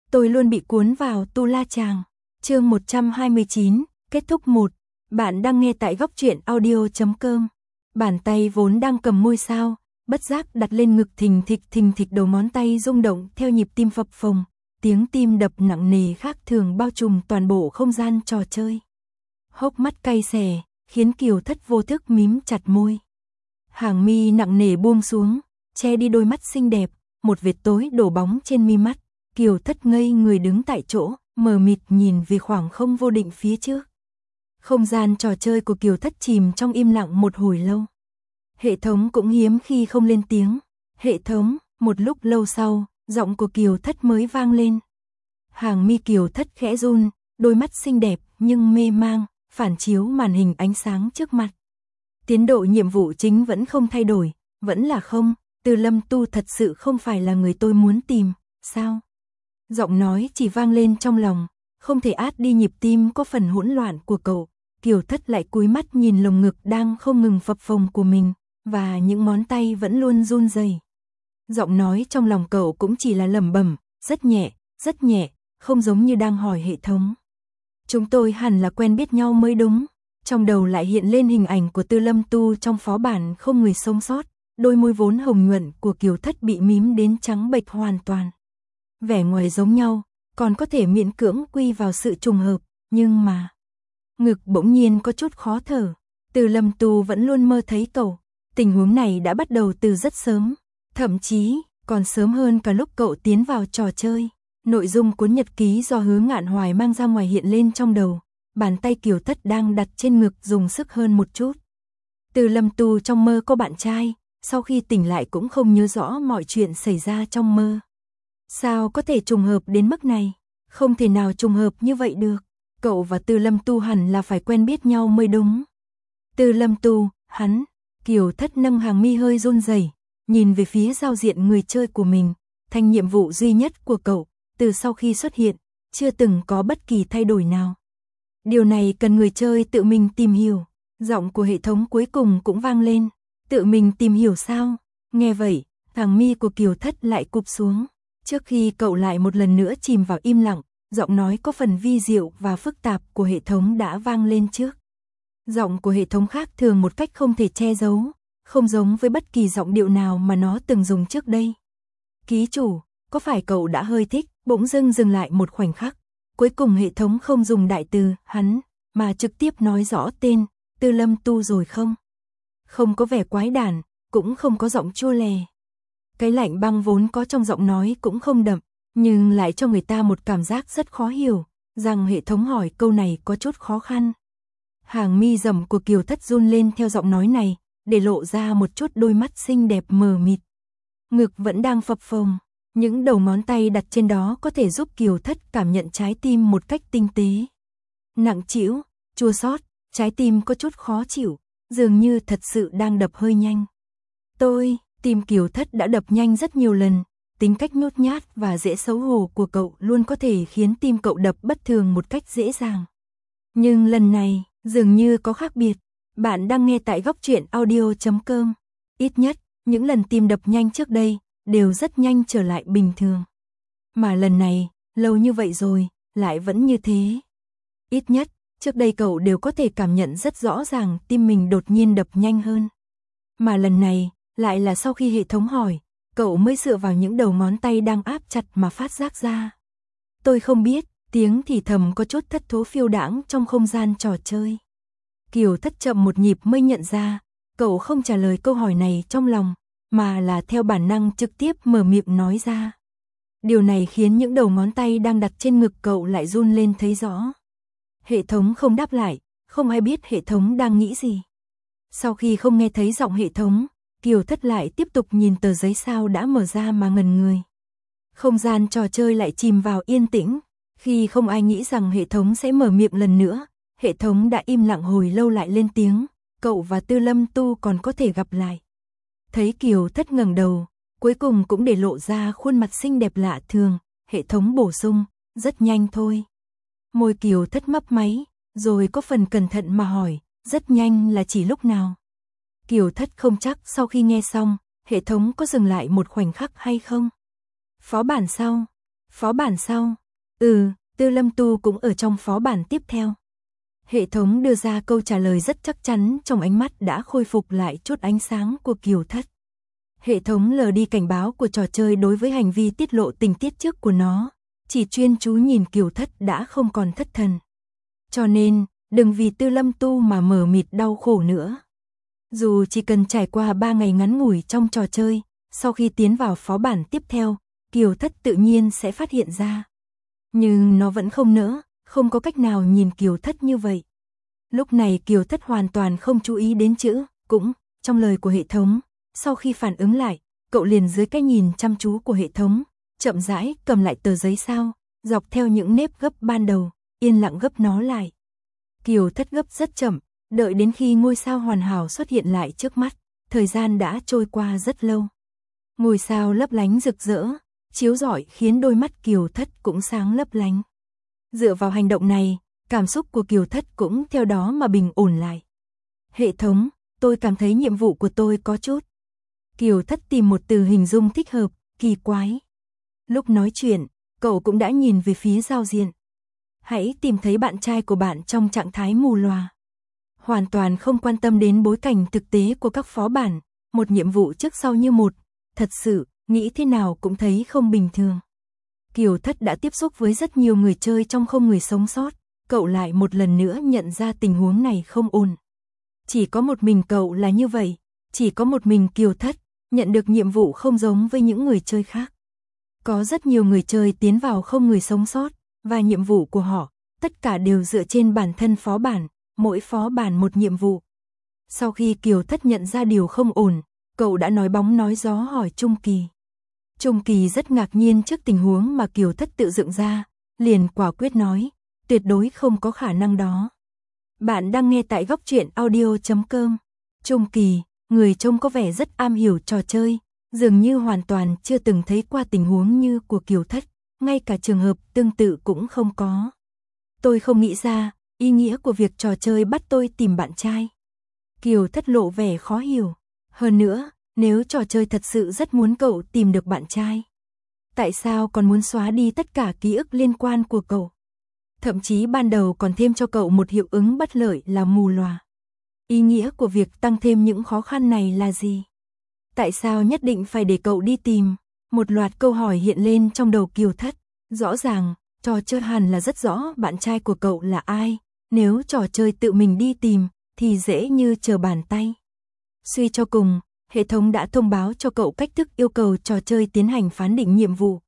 Tôi luôn bị cuốn vào Tu La Chàng. Chương 129, kết thúc 1. Bạn đang nghe tại góc truyện audio.com. Bàn tay vốn đang cầm ngôi sao, bất giác đặt lên ngực, thình thịch đầu ngón tay rung động theo nhịp tim phập phồng, tiếng tim đập nặng nề khác thường bao trùm toàn bộ không gian trò chơi. Hốc mắt cay xè, khiến Kiều Thất vô thức mím chặt môi. Hàng mi nặng nề buông xuống, che đi đôi mắt xinh đẹp, một vệt tối đổ bóng trên mi mắt. Kiều Thất ngây người đứng tại chỗ, mờ mịt nhìn về khoảng không vô định phía trước. Không gian trò chơi của Kiều Thất chìm trong im lặng một hồi lâu. Hệ thống cũng hiếm khi không lên tiếng. Hệ thống, một lúc lâu sau, giọng của Kiều Thất mới vang lên. Hàng mi Kiều Thất khẽ run, đôi mắt xinh đẹp nhưng mê mang, phản chiếu màn hình ánh sáng trước mặt. Tiến độ nhiệm vụ chính vẫn không thay đổi, vẫn là không. Từ Lâm Tu thật sự không phải là người tôi muốn tìm, sao? Giọng nói chỉ vang lên trong lòng, không thể át đi nhịp tim có phần hỗn loạn của cậu. Kiều Thất lại cúi mắt nhìn lồng ngực đang không ngừng phập phồng của mình, và những ngón tay vẫn luôn run rẩy. Giọng nói trong lòng cậu cũng chỉ là lẩm bẩm, rất nhẹ, không giống như đang hỏi hệ thống. Chúng tôi hẳn là quen biết nhau mới đúng. Trong đầu lại hiện lên hình ảnh của Từ Lâm Tu trong phó bản Không Người Sống Sót, đôi môi vốn hồng nhuận của Kiều Thất bị mím đến trắng bệch hoàn toàn. Vẻ ngoài giống nhau, còn có thể miễn cưỡng quy vào sự trùng hợp, nhưng mà ngực bỗng nhiên có chút khó thở. Từ Lâm Tu vẫn luôn mơ thấy cậu. Tình huống này đã bắt đầu từ rất sớm, thậm chí còn sớm hơn cả lúc cậu tiến vào trò chơi. Nội dung cuốn nhật ký do Hứa Ngạn Hoài mang ra ngoài hiện lên trong đầu. Bàn tay Kiều Thất đang đặt trên ngực dùng sức hơn một chút. Từ Lâm Tu trong mơ có bạn trai, sau khi tỉnh lại cũng không nhớ rõ mọi chuyện xảy ra trong mơ. Sao có thể trùng hợp đến mức này? Không thể nào trùng hợp như vậy được. Cậu và Từ Lâm Tu hẳn là phải quen biết nhau mới đúng. Từ Lâm Tu, hắn. Kiều Thất nâng hàng mi hơi run rẩy, nhìn về phía giao diện người chơi của mình. Thành nhiệm vụ duy nhất của cậu, từ sau khi xuất hiện, chưa từng có bất kỳ thay đổi nào. Điều này cần người chơi tự mình tìm hiểu. Giọng của hệ thống cuối cùng cũng vang lên. Tự mình tìm hiểu sao? Nghe vậy, hàng mi của Kiều Thất lại cụp xuống. Trước khi cậu lại một lần nữa chìm vào im lặng, giọng nói có phần vi diệu và phức tạp của hệ thống đã vang lên trước. Giọng của hệ thống khác thường một cách không thể che giấu, không giống với bất kỳ giọng điệu nào mà nó từng dùng trước đây. Ký chủ, có phải cậu đã hơi thích, bỗng dưng dừng lại một khoảnh khắc. Cuối cùng hệ thống không dùng đại từ, hắn, mà trực tiếp nói rõ tên, Từ Lâm Tu rồi không? Không có vẻ quái đản, cũng không có giọng chua lè. Cái lạnh băng vốn có trong giọng nói cũng không đậm, nhưng lại cho người ta một cảm giác rất khó hiểu, rằng hệ thống hỏi câu này có chút khó khăn. Hàng mi rậm của Kiều Thất run lên theo giọng nói này, để lộ ra một chút đôi mắt xinh đẹp mờ mịt. Ngực vẫn đang phập phồng, những đầu ngón tay đặt trên đó có thể giúp Kiều Thất cảm nhận trái tim một cách tinh tế. Nặng trĩu, chua xót, trái tim có chút khó chịu, dường như thật sự đang đập hơi nhanh. Tim Kiều Thất đã đập nhanh rất nhiều lần, tính cách nhút nhát và dễ xấu hổ của cậu luôn có thể khiến tim cậu đập bất thường một cách dễ dàng. Nhưng lần này, dường như có khác biệt. Bạn đang nghe tại góc truyện audio.com. Ít nhất, những lần tim đập nhanh trước đây, đều rất nhanh trở lại bình thường. Mà lần này, lâu như vậy rồi, lại vẫn như thế. Ít nhất, trước đây cậu đều có thể cảm nhận rất rõ ràng tim mình đột nhiên đập nhanh hơn. Mà lần này, lại là sau khi hệ thống hỏi, cậu mới dựa vào những đầu ngón tay đang áp chặt mà phát giác ra. Tôi không biết, tiếng thì thầm có chút thất thố phiêu đãng trong không gian trò chơi. Kiều Thất chậm một nhịp mới nhận ra, cậu không trả lời câu hỏi này trong lòng, mà là theo bản năng trực tiếp mở miệng nói ra. Điều này khiến những đầu ngón tay đang đặt trên ngực cậu lại run lên thấy rõ. Hệ thống không đáp lại, không ai biết hệ thống đang nghĩ gì. Sau khi không nghe thấy giọng hệ thống, Kiều Thất lại tiếp tục nhìn tờ giấy sao đã mở ra mà ngẩn người. Không gian trò chơi lại chìm vào yên tĩnh, khi không ai nghĩ rằng hệ thống sẽ mở miệng lần nữa, hệ thống đã im lặng hồi lâu lại lên tiếng, cậu và Từ Lâm Tu còn có thể gặp lại. Thấy Kiều Thất ngẩng đầu, cuối cùng cũng để lộ ra khuôn mặt xinh đẹp lạ thường, hệ thống bổ sung, rất nhanh thôi. Môi Kiều Thất mấp máy, rồi có phần cẩn thận mà hỏi, rất nhanh là chỉ lúc nào? Kiều Thất không chắc sau khi nghe xong, hệ thống có dừng lại một khoảnh khắc hay không. Phó bản sau, Phó bản sau. Tư Lâm Tu cũng ở trong phó bản tiếp theo. Hệ thống đưa ra câu trả lời rất chắc chắn, trong ánh mắt đã khôi phục lại chút ánh sáng của Kiều Thất. Hệ thống lờ đi cảnh báo của trò chơi đối với hành vi tiết lộ tình tiết trước của nó, chỉ chuyên chú nhìn Kiều Thất đã không còn thất thần. Cho nên, đừng vì Tư Lâm Tu mà mờ mịt đau khổ nữa. Dù chỉ cần trải qua 3 ngày ngắn ngủi trong trò chơi, sau khi tiến vào phó bản tiếp theo, Kiều Thất tự nhiên sẽ phát hiện ra. Nhưng nó vẫn không nỡ, không có cách nào nhìn Kiều Thất như vậy. Lúc này Kiều Thất hoàn toàn không chú ý đến chữ, cũng, trong lời của hệ thống. Sau khi phản ứng lại, cậu liền dưới cái nhìn chăm chú của hệ thống, chậm rãi cầm lại tờ giấy sao, dọc theo những nếp gấp ban đầu, yên lặng gấp nó lại. Kiều Thất gấp rất chậm, đợi đến khi ngôi sao hoàn hảo xuất hiện lại trước mắt, thời gian đã trôi qua rất lâu. Ngôi sao lấp lánh rực rỡ, chiếu rọi khiến đôi mắt Kiều Thất cũng sáng lấp lánh. Dựa vào hành động này, cảm xúc của Kiều Thất cũng theo đó mà bình ổn lại. Hệ thống, tôi cảm thấy nhiệm vụ của tôi có chút. Kiều Thất tìm một từ hình dung thích hợp, kỳ quái. Lúc nói chuyện, cậu cũng đã nhìn về phía giao diện. Hãy tìm thấy bạn trai của bạn trong trạng thái mù lòa. Hoàn toàn không quan tâm đến bối cảnh thực tế của các phó bản, một nhiệm vụ trước sau như một, thật sự, nghĩ thế nào cũng thấy không bình thường. Kiều Thất đã tiếp xúc với rất nhiều người chơi trong không người sống sót, cậu lại một lần nữa nhận ra tình huống này không ổn. Chỉ có một mình cậu là như vậy, chỉ có một mình Kiều Thất nhận được nhiệm vụ không giống với những người chơi khác. Có rất nhiều người chơi tiến vào không người sống sót, và nhiệm vụ của họ, tất cả đều dựa trên bản thân phó bản, mỗi phó bản một nhiệm vụ. Sau khi Kiều Thất nhận ra điều không ổn, cậu đã nói bóng nói gió hỏi Trung Kỳ. Trung Kỳ rất ngạc nhiên trước tình huống mà Kiều Thất tự dựng ra, liền quả quyết nói, tuyệt đối không có khả năng đó. Bạn đang nghe tại Góc Truyện Audio.com. Trung Kỳ, người trông có vẻ rất am hiểu trò chơi, dường như hoàn toàn chưa từng thấy qua tình huống như của Kiều Thất, ngay cả trường hợp tương tự cũng không có. Tôi không nghĩ ra, ý nghĩa của việc trò chơi bắt tôi tìm bạn trai. Kiều Thất lộ vẻ khó hiểu. Hơn nữa, nếu trò chơi thật sự rất muốn cậu tìm được bạn trai, tại sao còn muốn xóa đi tất cả ký ức liên quan của cậu? Thậm chí ban đầu còn thêm cho cậu một hiệu ứng bất lợi là mù lòa. Ý nghĩa của việc tăng thêm những khó khăn này là gì? Tại sao nhất định phải để cậu đi tìm? Một loạt câu hỏi hiện lên trong đầu Kiều Thất. Rõ ràng, trò chơi hẳn là rất rõ bạn trai của cậu là ai. Nếu trò chơi tự mình đi tìm, thì dễ như trở bàn tay. Suy cho cùng, hệ thống đã thông báo cho cậu cách thức yêu cầu trò chơi tiến hành phán định nhiệm vụ.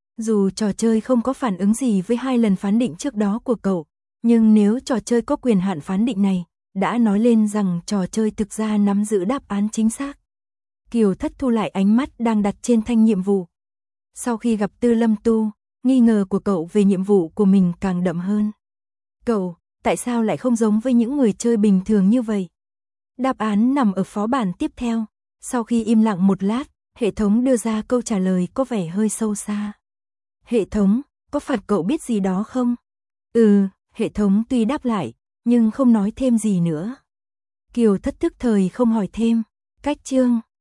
Dù trò chơi không có phản ứng gì với 2 lần phán định trước đó của cậu, nhưng nếu trò chơi có quyền hạn phán định này, đã nói lên rằng trò chơi thực ra nắm giữ đáp án chính xác. Kiều Thất thu lại ánh mắt đang đặt trên thanh nhiệm vụ. Sau khi gặp Tư Lâm Tu, nghi ngờ của cậu về nhiệm vụ của mình càng đậm hơn. Cậu, tại sao lại không giống với những người chơi bình thường như vậy? Đáp án nằm ở phó bản tiếp theo. Sau khi im lặng một lát, hệ thống đưa ra câu trả lời có vẻ hơi sâu xa. Hệ thống, có phải cậu biết gì đó không? Hệ thống tuy đáp lại, nhưng không nói thêm gì nữa. Kiều Thất tức thời không hỏi thêm. Cách chương